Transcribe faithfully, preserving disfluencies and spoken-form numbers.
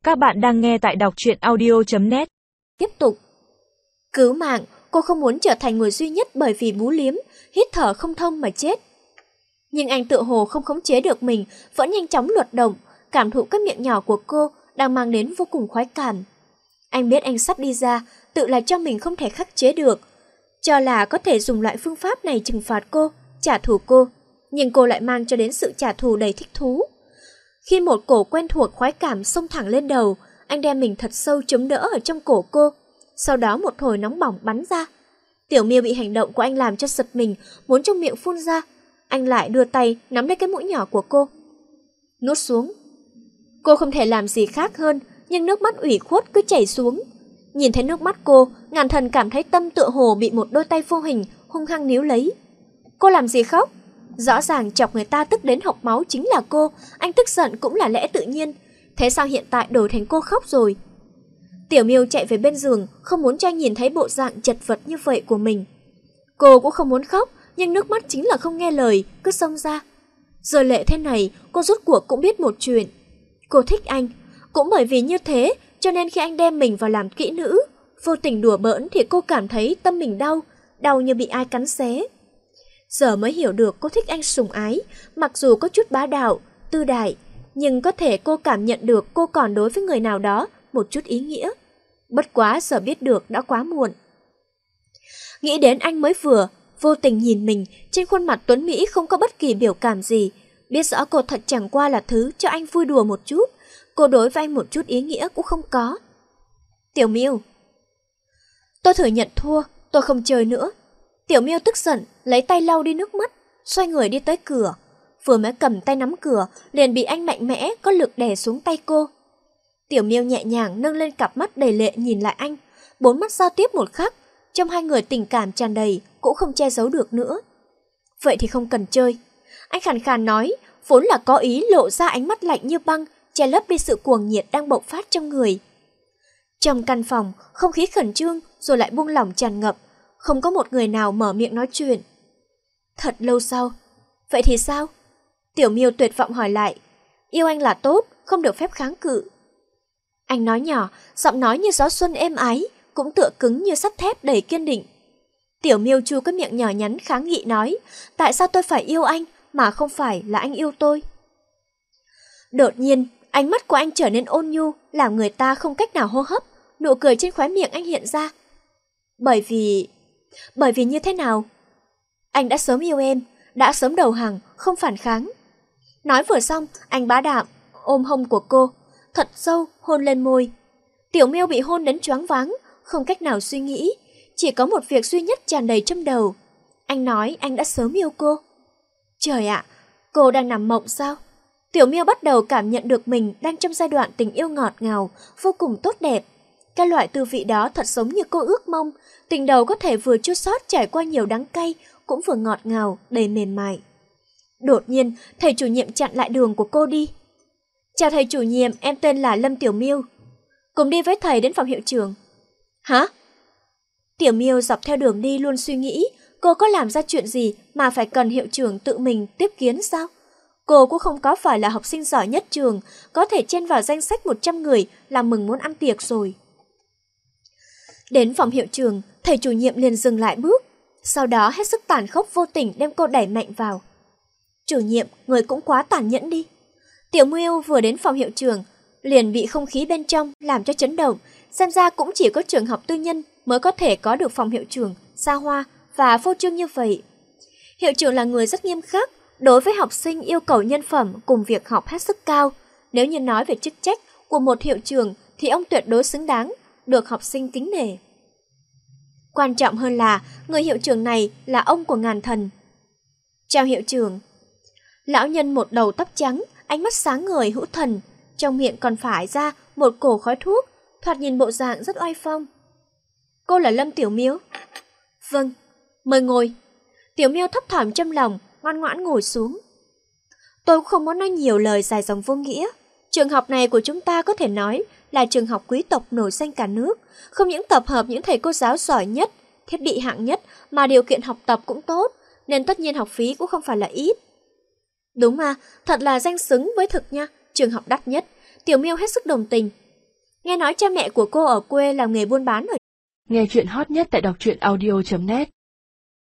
Các bạn đang nghe tại đọc truyện audio chấm net. Tiếp tục. Cứu mạng, cô không muốn trở thành người duy nhất bởi vì bú liếm, hít thở không thông mà chết. Nhưng anh tựa hồ không khống chế được mình, vẫn nhanh chóng luật động, cảm thụ các miệng nhỏ của cô đang mang đến vô cùng khoái cảm. Anh biết anh sắp đi ra, tự là cho mình không thể khắc chế được. Cho là có thể dùng loại phương pháp này trừng phạt cô, trả thù cô. Nhưng cô lại mang cho đến sự trả thù đầy thích thú. Khi một cổ quen thuộc khoái cảm xông thẳng lên đầu, anh đem mình thật sâu chống đỡ ở trong cổ cô. Sau đó một thổi nóng bỏng bắn ra. Tiểu Miêu bị hành động của anh làm cho giật mình, muốn trong miệng phun ra. Anh lại đưa tay nắm lấy cái mũi nhỏ của cô. Nuốt xuống. Cô không thể làm gì khác hơn, nhưng nước mắt ủy khuất cứ chảy xuống. Nhìn thấy nước mắt cô, Ngàn Thần cảm thấy tâm tựa hồ bị một đôi tay vô hình hung hăng níu lấy. Cô làm gì khóc? Rõ ràng chọc người ta tức đến hộc máu chính là cô, anh tức giận cũng là lẽ tự nhiên. Thế sao hiện tại đổi thành cô khóc rồi? Tiểu Miêu chạy về bên giường, không muốn cho anh nhìn thấy bộ dạng chật vật như vậy của mình. Cô cũng không muốn khóc, nhưng nước mắt chính là không nghe lời, cứ xông ra. Rơi lệ thế này, cô rốt cuộc cũng biết một chuyện. Cô thích anh, cũng bởi vì như thế, cho nên khi anh đem mình vào làm kỹ nữ, vô tình đùa bỡn thì cô cảm thấy tâm mình đau, đau như bị ai cắn xé. Giờ mới hiểu được cô thích anh sủng ái, mặc dù có chút bá đạo, tư đại, nhưng có thể cô cảm nhận được cô còn đối với người nào đó một chút ý nghĩa. Bất quá giờ biết được đã quá muộn. Nghĩ đến anh mới vừa, vô tình nhìn mình, trên khuôn mặt tuấn Mỹ không có bất kỳ biểu cảm gì. Biết rõ cô thật chẳng qua là thứ cho anh vui đùa một chút, cô đối với anh một chút ý nghĩa cũng không có. Tiểu Miêu. Tôi thừa nhận thua, tôi không chơi nữa. Tiểu Miêu tức giận, lấy tay lau đi nước mắt, xoay người đi tới cửa. Vừa mới cầm tay nắm cửa, liền bị anh mạnh mẽ có lực đè xuống tay cô. Tiểu Miêu nhẹ nhàng nâng lên cặp mắt đầy lệ nhìn lại anh, bốn mắt giao tiếp một khắc, trong hai người tình cảm tràn đầy, cũng không che giấu được nữa. Vậy thì không cần chơi. Anh khàn khàn nói, vốn là có ý lộ ra ánh mắt lạnh như băng, che lấp đi sự cuồng nhiệt đang bộc phát trong người. Trong căn phòng, không khí khẩn trương rồi lại buông lỏng tràn ngập, không có một người nào mở miệng nói chuyện. Thật lâu sau, vậy thì sao? Tiểu Miêu tuyệt vọng hỏi lại. Yêu anh là tốt, không được phép kháng cự. Anh nói nhỏ, giọng nói như gió xuân êm ái, cũng tựa cứng như sắt thép đầy kiên định. Tiểu Miêu chu cái miệng nhỏ nhắn kháng nghị nói, tại sao tôi phải yêu anh mà không phải là anh yêu tôi? Đột nhiên, ánh mắt của anh trở nên ôn nhu, làm người ta không cách nào hô hấp, nụ cười trên khóe miệng anh hiện ra. Bởi vì... Bởi vì như thế nào? Anh đã sớm yêu em, đã sớm đầu hàng, không phản kháng. Nói vừa xong, anh bá đạo, ôm hông của cô, thật sâu hôn lên môi. Tiểu Miêu bị hôn đến choáng váng, không cách nào suy nghĩ, chỉ có một việc duy nhất tràn đầy trong đầu. Anh nói anh đã sớm yêu cô. Trời ạ, cô đang nằm mộng sao? Tiểu Miêu bắt đầu cảm nhận được mình đang trong giai đoạn tình yêu ngọt ngào, vô cùng tốt đẹp. Cái loại tư vị đó thật giống như cô ước mong, tình đầu có thể vừa chua xót trải qua nhiều đắng cay, cũng vừa ngọt ngào, đầy mềm mại. Đột nhiên, thầy chủ nhiệm chặn lại đường của cô đi. Chào thầy chủ nhiệm, em tên là Lâm Tiểu Miêu. Cùng đi với thầy đến phòng hiệu trưởng. Hả? Tiểu Miêu dọc theo đường đi luôn suy nghĩ, cô có làm ra chuyện gì mà phải cần hiệu trưởng tự mình tiếp kiến sao? Cô cũng không có phải là học sinh giỏi nhất trường, có thể chen vào danh sách một trăm người làm mừng muốn ăn tiệc rồi. Đến phòng hiệu trưởng, thầy chủ nhiệm liền dừng lại bước, sau đó hết sức tàn khốc vô tình đem cô đẩy mạnh vào. Chủ nhiệm, người cũng quá tàn nhẫn đi. Tiểu Miêu vừa đến phòng hiệu trưởng, liền bị không khí bên trong làm cho chấn động, xem ra cũng chỉ có trường học tư nhân mới có thể có được phòng hiệu trưởng xa hoa và phô trương như vậy. Hiệu trưởng là người rất nghiêm khắc, đối với học sinh yêu cầu nhân phẩm cùng việc học hết sức cao. Nếu như nói về chức trách của một hiệu trưởng thì ông tuyệt đối xứng đáng, được học sinh kính nể. Quan trọng hơn là người hiệu trưởng này là ông của Ngàn Thần. Chào hiệu trưởng. Lão nhân một đầu tóc trắng, ánh mắt sáng ngời hữu thần, trong miệng còn phải ra một cổ khói thuốc, thoạt nhìn bộ dạng rất oai phong. Cô là Lâm Tiểu Miêu? Vâng, mời ngồi. Tiểu Miêu thấp thỏm trong lòng, ngoan ngoãn ngồi xuống. Tôi cũng không muốn nói nhiều lời dài dòng vô nghĩa. Trường học này của chúng ta có thể nói là trường học quý tộc nổi danh cả nước, không những tập hợp những thầy cô giáo giỏi nhất, thiết bị hạng nhất mà điều kiện học tập cũng tốt, nên tất nhiên học phí cũng không phải là ít. Đúng mà, thật là danh xứng với thực nha, trường học đắt nhất. Tiểu Miêu hết sức đồng tình. Nghe nói cha mẹ của cô ở quê làm nghề buôn bán ở. Nghe chuyện hot nhất tại đọc truyện audio chấm net